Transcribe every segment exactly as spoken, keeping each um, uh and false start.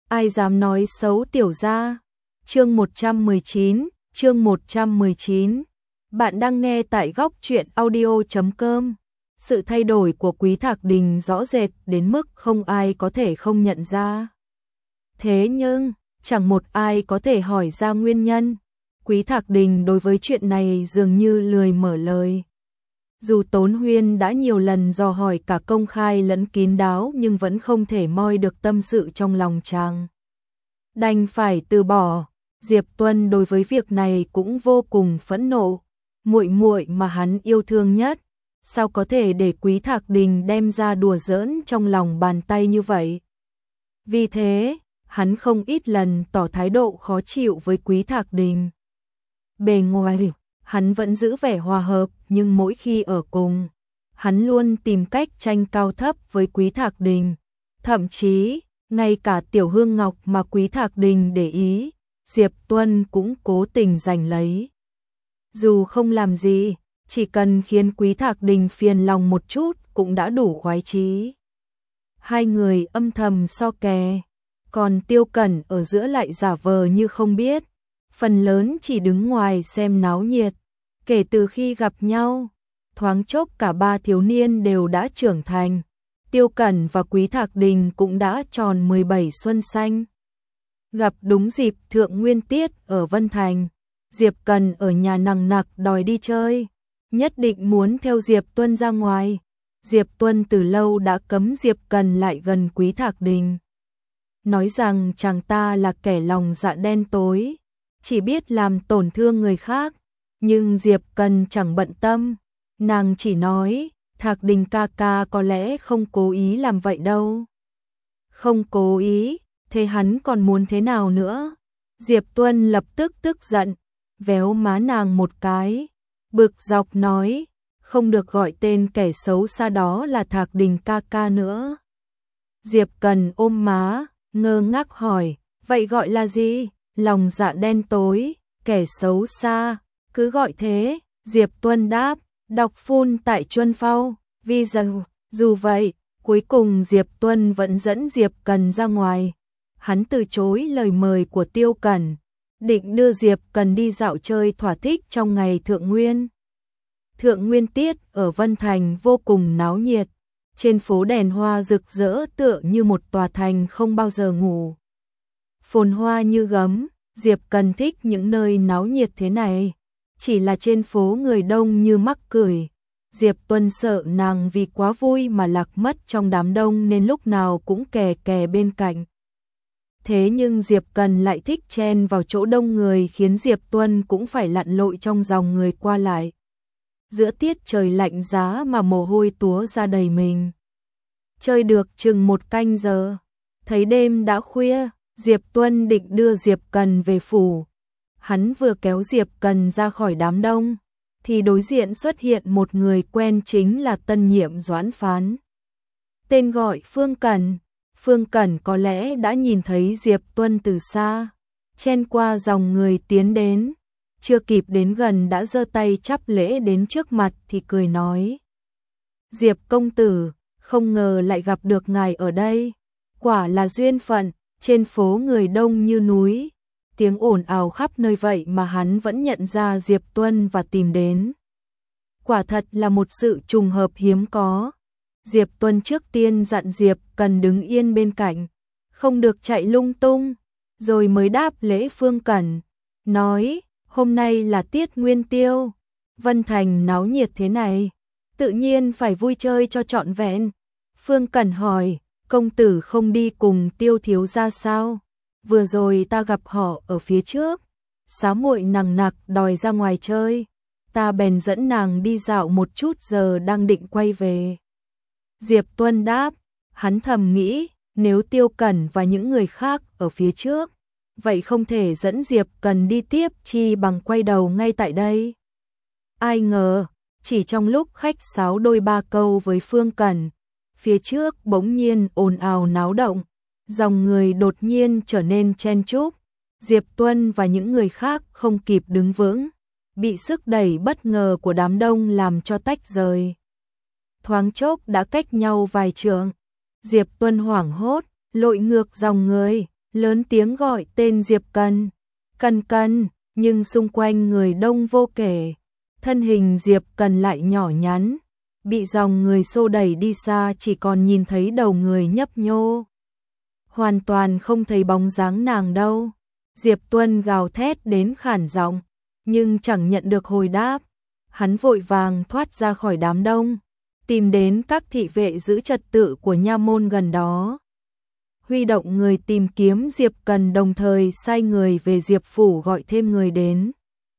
ai dám nói xấu tiểu gia. Chương một trăm mười chín, chương một trăm mười chín. Bạn đang nghe tại góc truyện audio chấm com. Sự thay đổi của Quý Thạc Đình rõ rệt đến mức không ai có thể không nhận ra. Thế nhưng, chẳng một ai có thể hỏi ra nguyên nhân. Quý Thạc Đình đối với chuyện này dường như lười mở lời. Dù Tốn Huyên đã nhiều lần dò hỏi cả công khai lẫn kín đáo nhưng vẫn không thể moi được tâm sự trong lòng chàng. Đành phải từ bỏ. Diệp Tuân đối với việc này cũng vô cùng phẫn nộ. Muội muội mà hắn yêu thương nhất, sao có thể để Quý Thạc Đình đem ra đùa giỡn trong lòng bàn tay như vậy? Vì thế, hắn không ít lần tỏ thái độ khó chịu với Quý Thạc Đình. Bề ngoài, hắn vẫn giữ vẻ hòa hợp, nhưng mỗi khi ở cùng, hắn luôn tìm cách tranh cao thấp với Quý Thạc Đình. Thậm chí, ngay cả Tiểu Hương Ngọc mà Quý Thạc Đình để ý, Diệp Tuân cũng cố tình giành lấy. Dù không làm gì, chỉ cần khiến Quý Thạc Đình phiền lòng một chút cũng đã đủ khoái chí. Hai người âm thầm so kè, còn Tiêu Cẩn ở giữa lại giả vờ như không biết, phần lớn chỉ đứng ngoài xem náo nhiệt. Kể từ khi gặp nhau, thoáng chốc cả ba thiếu niên đều đã trưởng thành. Tiêu Cẩn và Quý Thạc Đình cũng đã tròn mười bảy xuân xanh. Gặp đúng dịp thượng nguyên tiết ở Vân Thành, Diệp Cần ở nhà nằng nặc đòi đi chơi, nhất định muốn theo Diệp Tuân ra ngoài. Diệp Tuân từ lâu đã cấm Diệp Cần lại gần Quý Thạc Đình, nói rằng chàng ta là kẻ lòng dạ đen tối, chỉ biết làm tổn thương người khác. Nhưng Diệp Cần chẳng bận tâm, nàng chỉ nói, Thạc Đình ca ca có lẽ không cố ý làm vậy đâu. Không cố ý, thế hắn còn muốn thế nào nữa? Diệp Tuân lập tức tức giận, véo má nàng một cái, bực dọc nói, không được gọi tên kẻ xấu xa đó là Thạc Đình ca ca nữa. Diệp Cần ôm má, ngơ ngác hỏi, vậy gọi là gì? Lòng dạ đen tối, kẻ xấu xa, cứ gọi thế. Diệp Tuân đáp, đọc phun tại Chuân Phao, vì rằng, dù vậy, cuối cùng Diệp Tuân vẫn dẫn Diệp Cần ra ngoài. Hắn từ chối lời mời của Tiêu Cẩn, định đưa Diệp Cần đi dạo chơi thỏa thích trong ngày Thượng Nguyên. Thượng Nguyên tiết ở Vân Thành vô cùng náo nhiệt, trên phố đèn hoa rực rỡ tựa như một tòa thành không bao giờ ngủ. Phồn hoa như gấm, Diệp Cần thích những nơi náo nhiệt thế này, chỉ là trên phố người đông như mắc cười. Diệp Tuân sợ nàng vì quá vui mà lạc mất trong đám đông nên lúc nào cũng kè kè bên cạnh. Thế nhưng Diệp Cần lại thích chen vào chỗ đông người khiến Diệp Tuân cũng phải lặn lội trong dòng người qua lại. Giữa tiết trời lạnh giá mà mồ hôi túa ra đầy mình. Chơi được chừng một canh giờ, thấy đêm đã khuya, Diệp Tuân định đưa Diệp Cần về phủ. Hắn vừa kéo Diệp Cần ra khỏi đám đông, thì đối diện xuất hiện một người quen, chính là tân nhiệm Doãn Phán. Tên gọi Phương Cẩn. Phương Cẩn có lẽ đã nhìn thấy Diệp Tuân từ xa, chen qua dòng người tiến đến, chưa kịp đến gần đã giơ tay chắp lễ đến trước mặt thì cười nói: Diệp công tử, không ngờ lại gặp được ngài ở đây, quả là duyên phận. Trên phố người đông như núi, tiếng ồn ào khắp nơi vậy mà hắn vẫn nhận ra Diệp Tuân và tìm đến. Quả thật là một sự trùng hợp hiếm có. Diệp Tuân trước tiên dặn Diệp Cần đứng yên bên cạnh, không được chạy lung tung, rồi mới đáp lễ Phương Cẩn, nói, hôm nay là tiết nguyên tiêu, Vân Thành náo nhiệt thế này, tự nhiên phải vui chơi cho trọn vẹn. Phương Cẩn hỏi, công tử không đi cùng Tiêu thiếu gia sao? Vừa rồi ta gặp họ ở phía trước, xá muội nằng nặc đòi ra ngoài chơi, ta bèn dẫn nàng đi dạo một chút, giờ đang định quay về. Diệp Tuân đáp, hắn thầm nghĩ, nếu Tiêu Cẩn và những người khác ở phía trước, vậy không thể dẫn Diệp Cần đi tiếp, chi bằng quay đầu ngay tại đây. Ai ngờ, chỉ trong lúc khách sáo đôi ba câu với Phương Cẩn, phía trước bỗng nhiên ồn ào náo động, dòng người đột nhiên trở nên chen chúc. Diệp Tuân và những người khác không kịp đứng vững, bị sức đẩy bất ngờ của đám đông làm cho tách rời. Thoáng chốc đã cách nhau vài trượng. Diệp Tuân hoảng hốt, lội ngược dòng người, lớn tiếng gọi tên Diệp Cần. Cần Cần, nhưng xung quanh người đông vô kể. Thân hình Diệp Cần lại nhỏ nhắn, bị dòng người xô đẩy đi xa, chỉ còn nhìn thấy đầu người nhấp nhô. Hoàn toàn không thấy bóng dáng nàng đâu. Diệp Tuân gào thét đến khản giọng, nhưng chẳng nhận được hồi đáp. Hắn vội vàng thoát ra khỏi đám đông, tìm đến các thị vệ giữ trật tự của nha môn gần đó. Huy động người tìm kiếm Diệp Cần, đồng thời sai người về Diệp phủ gọi thêm người đến.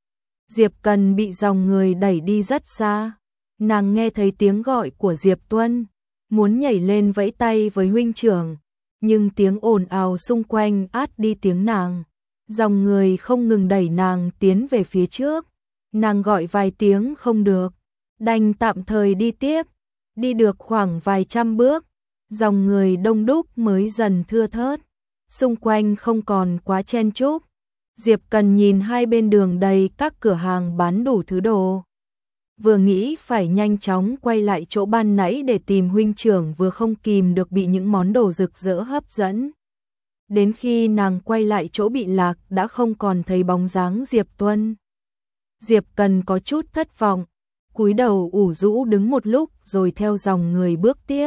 Diệp Cần bị dòng người đẩy đi rất xa. Nàng nghe thấy tiếng gọi của Diệp Tuân, muốn nhảy lên vẫy tay với huynh trưởng, nhưng tiếng ồn ào xung quanh át đi tiếng nàng. Dòng người không ngừng đẩy nàng tiến về phía trước. Nàng gọi vài tiếng không được, đành tạm thời đi tiếp. Đi được khoảng vài trăm bước, dòng người đông đúc mới dần thưa thớt, xung quanh không còn quá chen chúc. Diệp Cần nhìn hai bên đường đầy các cửa hàng bán đủ thứ đồ. Vừa nghĩ phải nhanh chóng quay lại chỗ ban nãy để tìm huynh trưởng, vừa không kìm được bị những món đồ rực rỡ hấp dẫn. Đến khi nàng quay lại chỗ bị lạc đã không còn thấy bóng dáng Diệp Tuân. Diệp Cần có chút thất vọng, cúi đầu ủ rũ đứng một lúc rồi theo dòng người bước tiếp.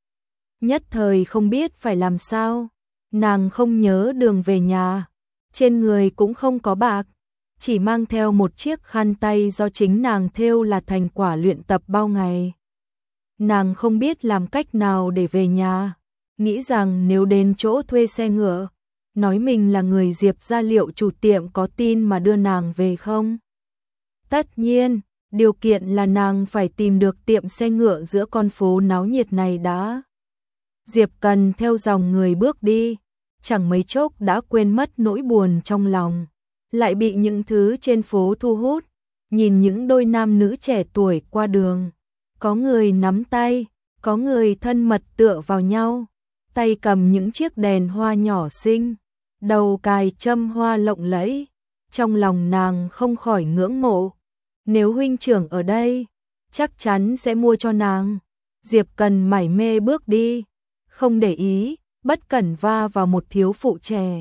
Nhất thời không biết phải làm sao, nàng không nhớ đường về nhà, trên người cũng không có bạc, chỉ mang theo một chiếc khăn tay do chính nàng thêu là thành quả luyện tập bao ngày. Nàng không biết làm cách nào để về nhà, nghĩ rằng nếu đến chỗ thuê xe ngựa, nói mình là người Diệp gia, liệu chủ tiệm có tin mà đưa nàng về không? Tất nhiên, điều kiện là nàng phải tìm được tiệm xe ngựa giữa con phố náo nhiệt này đã. Diệp Cần theo dòng người bước đi, chẳng mấy chốc đã quên mất nỗi buồn trong lòng, lại bị những thứ trên phố thu hút. Nhìn những đôi nam nữ trẻ tuổi qua đường, có người nắm tay, có người thân mật tựa vào nhau, tay cầm những chiếc đèn hoa nhỏ xinh, đầu cài châm hoa lộng lẫy. Trong lòng nàng không khỏi ngưỡng mộ, nếu huynh trưởng ở đây, chắc chắn sẽ mua cho nàng. Diệp Cần mải mê bước đi, không để ý, bất cẩn va vào một thiếu phụ trẻ.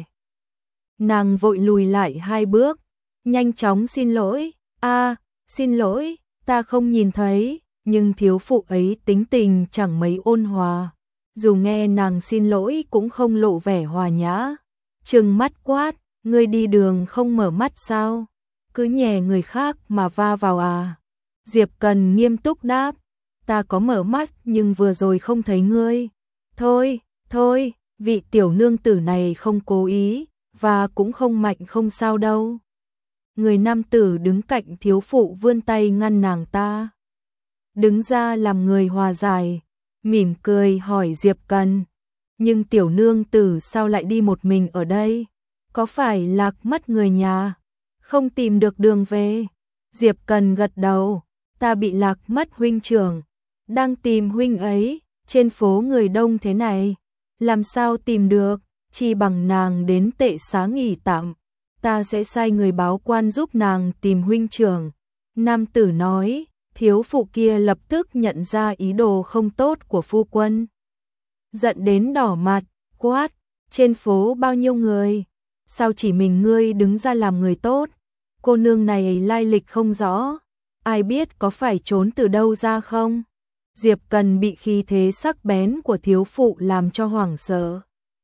Nàng vội lùi lại hai bước, nhanh chóng xin lỗi, a, xin lỗi, ta không nhìn thấy, nhưng thiếu phụ ấy tính tình chẳng mấy ôn hòa, dù nghe nàng xin lỗi cũng không lộ vẻ hòa nhã, trừng mắt quát, ngươi đi đường không mở mắt sao, cứ nhè người khác mà va vào à. Diệp Cần nghiêm túc đáp, ta có mở mắt nhưng vừa rồi không thấy ngươi. Thôi, thôi, vị tiểu nương tử này không cố ý, và cũng không mạnh, không sao đâu. Người nam tử đứng cạnh thiếu phụ vươn tay ngăn nàng ta. Đứng ra làm người hòa giải, mỉm cười hỏi Diệp Cần, nhưng tiểu nương tử sao lại đi một mình ở đây? Có phải lạc mất người nhà, không tìm được đường về? Diệp Cần gật đầu, ta bị lạc mất huynh trưởng, đang tìm huynh ấy, trên phố người đông thế này, làm sao tìm được, chi bằng nàng đến tệ xá nghỉ tạm, ta sẽ sai người báo quan giúp nàng tìm huynh trưởng. Nam tử nói, thiếu phụ kia lập tức nhận ra ý đồ không tốt của phu quân. Giận đến đỏ mặt, quát, trên phố bao nhiêu người, sao chỉ mình ngươi đứng ra làm người tốt? Cô nương này lai lịch không rõ, ai biết có phải trốn từ đâu ra không? Diệp Cần bị khí thế sắc bén của thiếu phụ làm cho hoảng sợ,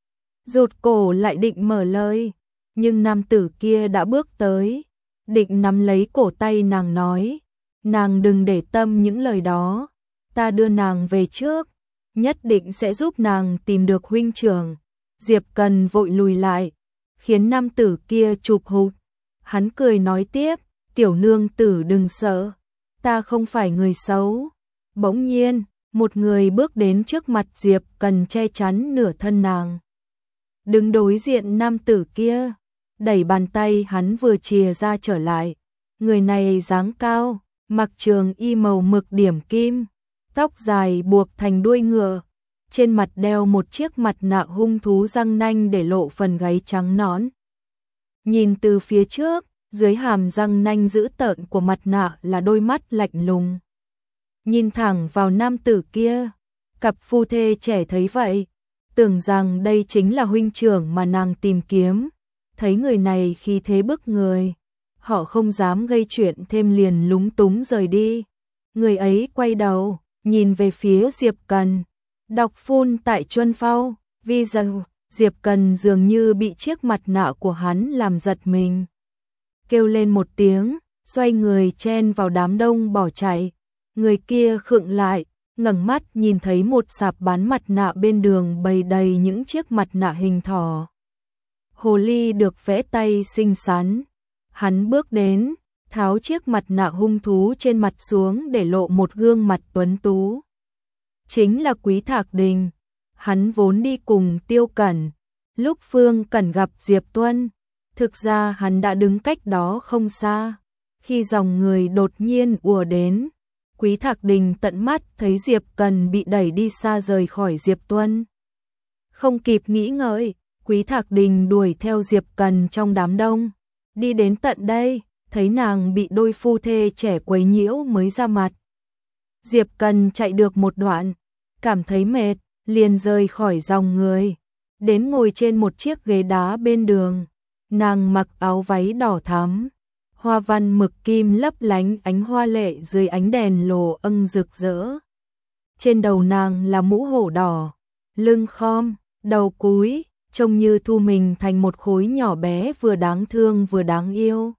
rụt cổ lại định mở lời, nhưng nam tử kia đã bước tới, định nắm lấy cổ tay nàng nói, nàng đừng để tâm những lời đó, ta đưa nàng về trước, nhất định sẽ giúp nàng tìm được huynh trưởng. Diệp Cần vội lùi lại, khiến nam tử kia chụp hụt. Hắn cười nói tiếp, tiểu nương tử đừng sợ, ta không phải người xấu. Bỗng nhiên, một người bước đến trước mặt Diệp Cần, che chắn nửa thân nàng. Đứng đối diện nam tử kia, đẩy bàn tay hắn vừa chìa ra trở lại. Người này dáng cao, mặc trường y màu mực điểm kim, tóc dài buộc thành đuôi ngựa, trên mặt đeo một chiếc mặt nạ hung thú răng nanh để lộ phần gáy trắng nõn. Nhìn từ phía trước, dưới hàm răng nanh dữ tợn của mặt nạ là đôi mắt lạnh lùng, nhìn thẳng vào nam tử kia. Cặp phu thê trẻ thấy vậy, tưởng rằng đây chính là huynh trưởng mà nàng tìm kiếm, thấy người này khí thế bức người, họ không dám gây chuyện thêm liền lúng túng rời đi. Người ấy quay đầu, nhìn về phía Diệp Cần, đọc phun tại Chuân Phao, vì rằng Diệp Cần dường như bị chiếc mặt nạ của hắn làm giật mình. Kêu lên một tiếng, xoay người chen vào đám đông bỏ chạy. Người kia khựng lại, ngẩng mắt nhìn thấy một sạp bán mặt nạ bên đường bày đầy những chiếc mặt nạ hình thỏ. Hồ ly được vẽ tay xinh xắn. Hắn bước đến, tháo chiếc mặt nạ hung thú trên mặt xuống để lộ một gương mặt tuấn tú. Chính là Quý Thạc Đình. Hắn vốn đi cùng Tiêu Cẩn. Lúc Phương Cẩn gặp Diệp Tuân, thực ra hắn đã đứng cách đó không xa. Khi dòng người đột nhiên ùa đến, Quý Thạc Đình tận mắt thấy Diệp Cần bị đẩy đi xa rời khỏi Diệp Tuân. Không kịp nghĩ ngợi, Quý Thạc Đình đuổi theo Diệp Cần trong đám đông. Đi đến tận đây, thấy nàng bị đôi phu thê trẻ quấy nhiễu mới ra mặt. Diệp Cần chạy được một đoạn, cảm thấy mệt, liền rời khỏi dòng người, đến ngồi trên một chiếc ghế đá bên đường. Nàng mặc áo váy đỏ thắm, hoa văn mực kim lấp lánh ánh hoa lệ dưới ánh đèn lồ âng rực rỡ. Trên đầu nàng là mũ hổ đỏ, lưng khom, đầu cúi, trông như thu mình thành một khối nhỏ bé vừa đáng thương vừa đáng yêu.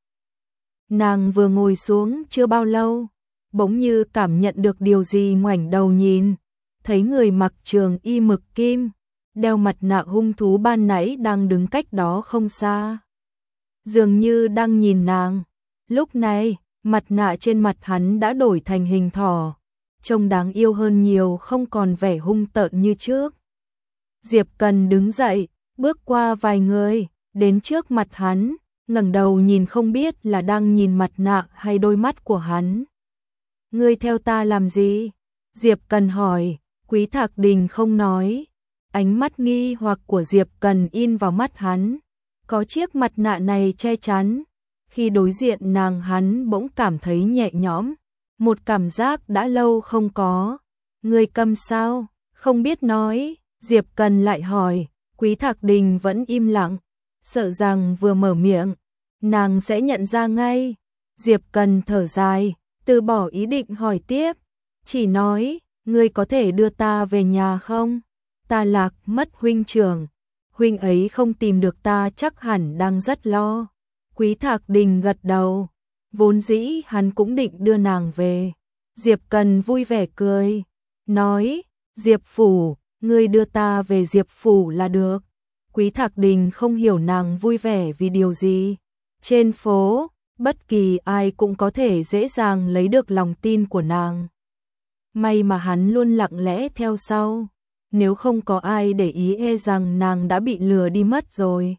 Nàng vừa ngồi xuống chưa bao lâu, bỗng như cảm nhận được điều gì, ngoảnh đầu nhìn, thấy người mặc trường y mực kim, đeo mặt nạ hung thú ban nãy đang đứng cách đó không xa. Dường như đang nhìn nàng. Lúc này, mặt nạ trên mặt hắn đã đổi thành hình thỏ, trông đáng yêu hơn nhiều, không còn vẻ hung tợn như trước. Diệp Cần đứng dậy, bước qua vài người, đến trước mặt hắn, ngẩng đầu nhìn không biết là đang nhìn mặt nạ hay đôi mắt của hắn. Ngươi theo ta làm gì? Diệp Cần hỏi. Quý Thạc Đình không nói. Ánh mắt nghi hoặc của Diệp Cần in vào mắt hắn. Có chiếc mặt nạ này che chắn. Khi đối diện nàng, hắn bỗng cảm thấy nhẹ nhõm. Một cảm giác đã lâu không có. Ngươi câm sao? Không biết nói. Diệp Cần lại hỏi. Quý Thạc Đình vẫn im lặng, sợ rằng vừa mở miệng, nàng sẽ nhận ra ngay. Diệp Cần thở dài, từ bỏ ý định hỏi tiếp, chỉ nói, ngươi có thể đưa ta về nhà không? Ta lạc mất huynh trưởng, huynh ấy không tìm được ta chắc hẳn đang rất lo. Quý Thạc Đình gật đầu, vốn dĩ hắn cũng định đưa nàng về. Diệp Cần vui vẻ cười, nói, Diệp Phủ, ngươi đưa ta về Diệp Phủ là được. Quý Thạc Đình không hiểu nàng vui vẻ vì điều gì. Trên phố, bất kỳ ai cũng có thể dễ dàng lấy được lòng tin của nàng. May mà hắn luôn lặng lẽ theo sau. Nếu không có ai để ý e rằng nàng đã bị lừa đi mất rồi.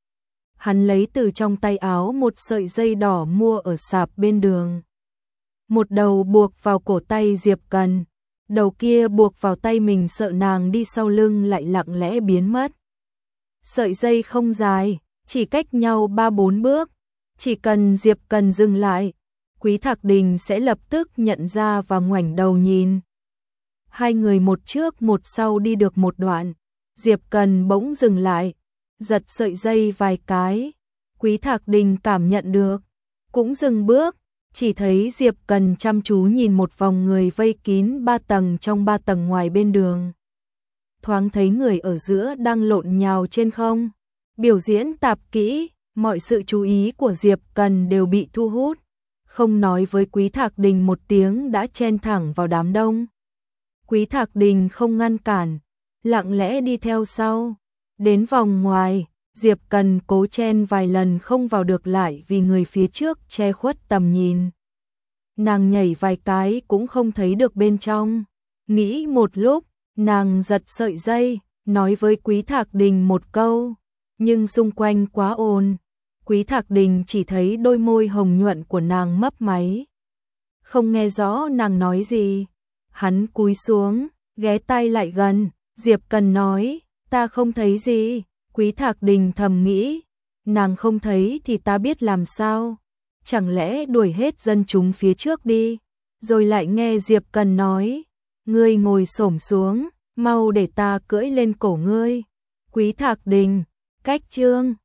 Hắn lấy từ trong tay áo một sợi dây đỏ mua ở sạp bên đường. Một đầu buộc vào cổ tay Diệp Cần, đầu kia buộc vào tay mình, sợ nàng đi sau lưng lại lặng lẽ biến mất. Sợi dây không dài, chỉ cách nhau ba bốn bước, chỉ cần Diệp Cần dừng lại, Quý Thạc Đình sẽ lập tức nhận ra và ngoảnh đầu nhìn. Hai người một trước một sau đi được một đoạn, Diệp Cần bỗng dừng lại, giật sợi dây vài cái. Quý Thạc Đình cảm nhận được, cũng dừng bước, chỉ thấy Diệp Cần chăm chú nhìn một vòng người vây kín ba tầng trong ba tầng ngoài bên đường. Thoáng thấy người ở giữa đang lộn nhào trên không, biểu diễn tạp kỹ, mọi sự chú ý của Diệp Cần đều bị thu hút, không nói với Quý Thạc Đình một tiếng đã chen thẳng vào đám đông. Quý Thạc Đình không ngăn cản, lặng lẽ đi theo sau, đến vòng ngoài, Diệp Cần cố chen vài lần không vào được lại vì người phía trước che khuất tầm nhìn. Nàng nhảy vài cái cũng không thấy được bên trong, nghĩ một lúc, nàng giật sợi dây, nói với Quý Thạc Đình một câu, nhưng xung quanh quá ồn, Quý Thạc Đình chỉ thấy đôi môi hồng nhuận của nàng mấp máy. Không nghe rõ nàng nói gì, hắn cúi xuống, ghé tai lại gần, Diệp Cần nói, ta không thấy gì. Quý Thạc Đình thầm nghĩ, nàng không thấy thì ta biết làm sao, chẳng lẽ đuổi hết dân chúng phía trước đi. Rồi lại nghe Diệp Cần nói, ngươi ngồi xổm xuống, mau để ta cưỡi lên cổ ngươi. Quý Thạc Đình, cách chương